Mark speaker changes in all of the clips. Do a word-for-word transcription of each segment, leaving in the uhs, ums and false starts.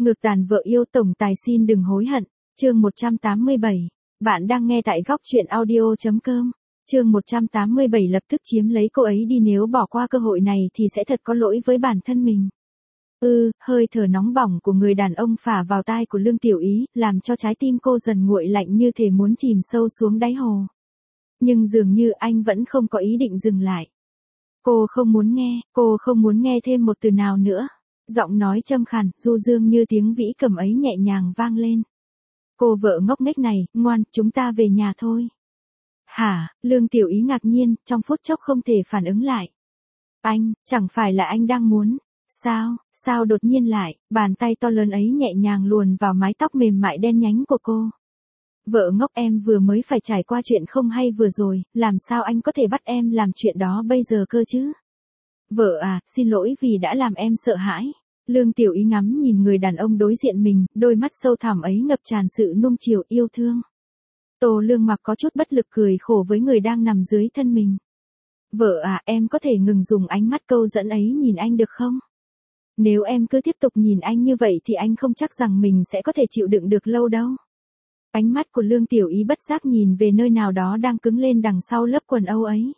Speaker 1: Ngược tàn vợ yêu tổng tài xin đừng hối hận. Chương một trăm tám mươi bảy. Bạn đang nghe tại góc truyện audio.com. Chương một trăm tám mươi bảy lập tức chiếm lấy cô ấy đi, nếu bỏ qua cơ hội này thì sẽ thật có lỗi với bản thân mình. Ừ, hơi thở nóng bỏng của người đàn ông phả vào tai của Lương Tiểu Ý, làm cho trái tim cô dần nguội lạnh như thể muốn chìm sâu xuống đáy hồ. Nhưng dường như anh vẫn không có ý định dừng lại. Cô không muốn nghe, cô không muốn nghe thêm một từ nào nữa. Giọng nói châm khàn, du dương như tiếng vĩ cầm ấy nhẹ nhàng vang lên. Cô vợ ngốc nghếch này, ngoan, chúng ta về nhà thôi. Hả? Lương Tiểu Ý ngạc nhiên, trong phút chốc không thể phản ứng lại. Anh, chẳng phải là anh đang muốn... Sao, sao đột nhiên lại, bàn tay to lớn ấy nhẹ nhàng luồn vào mái tóc mềm mại đen nhánh của cô. Vợ ngốc, em vừa mới phải trải qua chuyện không hay vừa rồi, làm sao anh có thể bắt em làm chuyện đó bây giờ cơ chứ? Vợ à, xin lỗi vì đã làm em sợ hãi. Lương Tiểu Ý ngắm nhìn người đàn ông đối diện mình, đôi mắt sâu thẳm ấy ngập tràn sự nuông chiều yêu thương. Tô Lương Mặc có chút bất lực cười khổ với người đang nằm dưới thân mình. Vợ à, em có thể ngừng dùng ánh mắt câu dẫn ấy nhìn anh được không? Nếu em cứ tiếp tục nhìn anh như vậy thì anh không chắc rằng mình sẽ có thể chịu đựng được lâu đâu. Ánh mắt của Lương Tiểu Ý bất giác nhìn về nơi nào đó đang cứng lên đằng sau lớp quần âu ấy.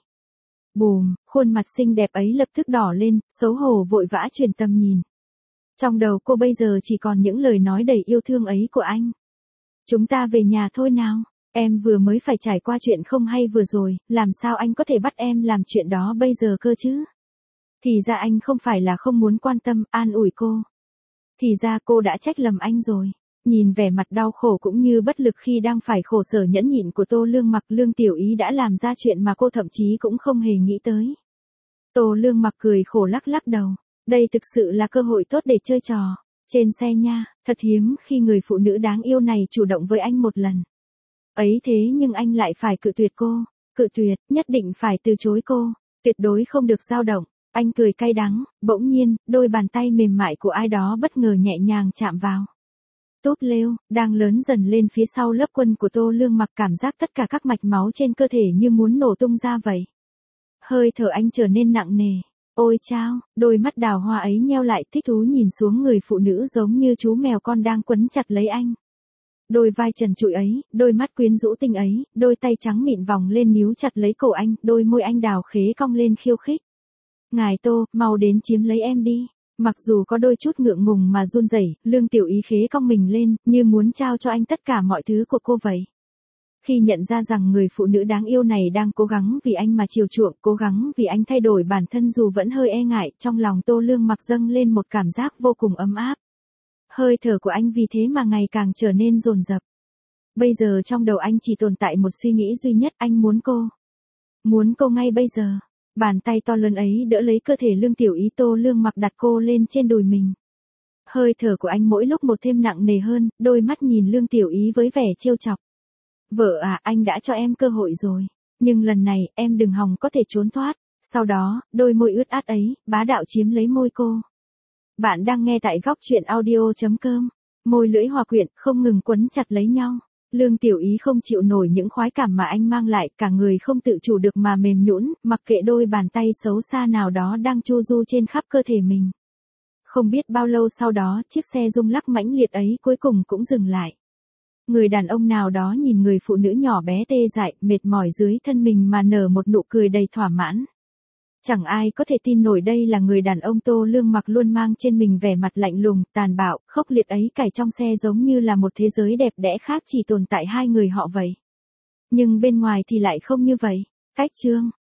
Speaker 1: Bùm, khuôn mặt xinh đẹp ấy lập tức đỏ lên, xấu hổ vội vã chuyển tầm nhìn. Trong đầu cô bây giờ chỉ còn những lời nói đầy yêu thương ấy của anh. Chúng ta về nhà thôi nào, em vừa mới phải trải qua chuyện không hay vừa rồi, làm sao anh có thể bắt em làm chuyện đó bây giờ cơ chứ? Thì ra anh không phải là không muốn quan tâm, an ủi cô. Thì ra cô đã trách lầm anh rồi. Nhìn vẻ mặt đau khổ cũng như bất lực khi đang phải khổ sở nhẫn nhịn của Tô Lương Mặc, Lương Tiểu Ý đã làm ra chuyện mà cô thậm chí cũng không hề nghĩ tới. Tô Lương Mặc cười khổ lắc lắc đầu. Đây thực sự là cơ hội tốt để chơi trò. Trên xe nha, thật hiếm khi người phụ nữ đáng yêu này chủ động với anh một lần. Ấy thế nhưng anh lại phải cự tuyệt cô. Cự tuyệt, nhất định phải từ chối cô. Tuyệt đối không được dao động. Anh cười cay đắng, bỗng nhiên, đôi bàn tay mềm mại của ai đó bất ngờ nhẹ nhàng chạm vào. Túp lêu, đang lớn dần lên phía sau lớp quần của Tô Lương Mặc, cảm giác tất cả các mạch máu trên cơ thể như muốn nổ tung ra vậy. Hơi thở anh trở nên nặng nề. Ôi chao, đôi mắt đào hoa ấy nheo lại thích thú nhìn xuống người phụ nữ giống như chú mèo con đang quấn chặt lấy anh. Đôi vai trần trụi ấy, đôi mắt quyến rũ tinh ấy, đôi tay trắng mịn vòng lên níu chặt lấy cổ anh, đôi môi anh đào khế cong lên khiêu khích. Ngài Tô, mau đến chiếm lấy em đi. Mặc dù có đôi chút ngượng ngùng mà run rẩy, Lương Tiểu Ý khế cong mình lên, như muốn trao cho anh tất cả mọi thứ của cô vậy. Khi nhận ra rằng người phụ nữ đáng yêu này đang cố gắng vì anh mà chiều chuộng, cố gắng vì anh thay đổi bản thân dù vẫn hơi e ngại, trong lòng Tô Lương Mặc dâng lên một cảm giác vô cùng ấm áp. Hơi thở của anh vì thế mà ngày càng trở nên dồn dập. Bây giờ trong đầu anh chỉ tồn tại một suy nghĩ duy nhất, anh muốn cô. Muốn cô ngay bây giờ. Bàn tay to lớn ấy đỡ lấy cơ thể Lương Tiểu Ý, Tô Lương Mặc đặt cô lên trên đùi mình. Hơi thở của anh mỗi lúc một thêm nặng nề hơn, đôi mắt nhìn Lương Tiểu Ý với vẻ trêu chọc. Vợ à, anh đã cho em cơ hội rồi. Nhưng lần này, em đừng hòng có thể trốn thoát. Sau đó, đôi môi ướt át ấy, bá đạo chiếm lấy môi cô. Bạn đang nghe tại góc truyện audio.com. Môi lưỡi hòa quyện, không ngừng quấn chặt lấy nhau. Lương Tiểu Ý không chịu nổi những khoái cảm mà anh mang lại, cả người không tự chủ được mà mềm nhũn, mặc kệ đôi bàn tay xấu xa nào đó đang chu du trên khắp cơ thể mình. Không biết bao lâu sau đó, chiếc xe rung lắc mãnh liệt ấy cuối cùng cũng dừng lại. Người đàn ông nào đó nhìn người phụ nữ nhỏ bé tê dại, mệt mỏi dưới thân mình mà nở một nụ cười đầy thỏa mãn. Chẳng ai có thể tin nổi đây là người đàn ông Tô Lương Mặc luôn mang trên mình vẻ mặt lạnh lùng, tàn bạo, khốc liệt ấy, cài trong xe giống như là một thế giới đẹp đẽ khác chỉ tồn tại hai người họ vậy. Nhưng bên ngoài thì lại không như vậy. Cách chương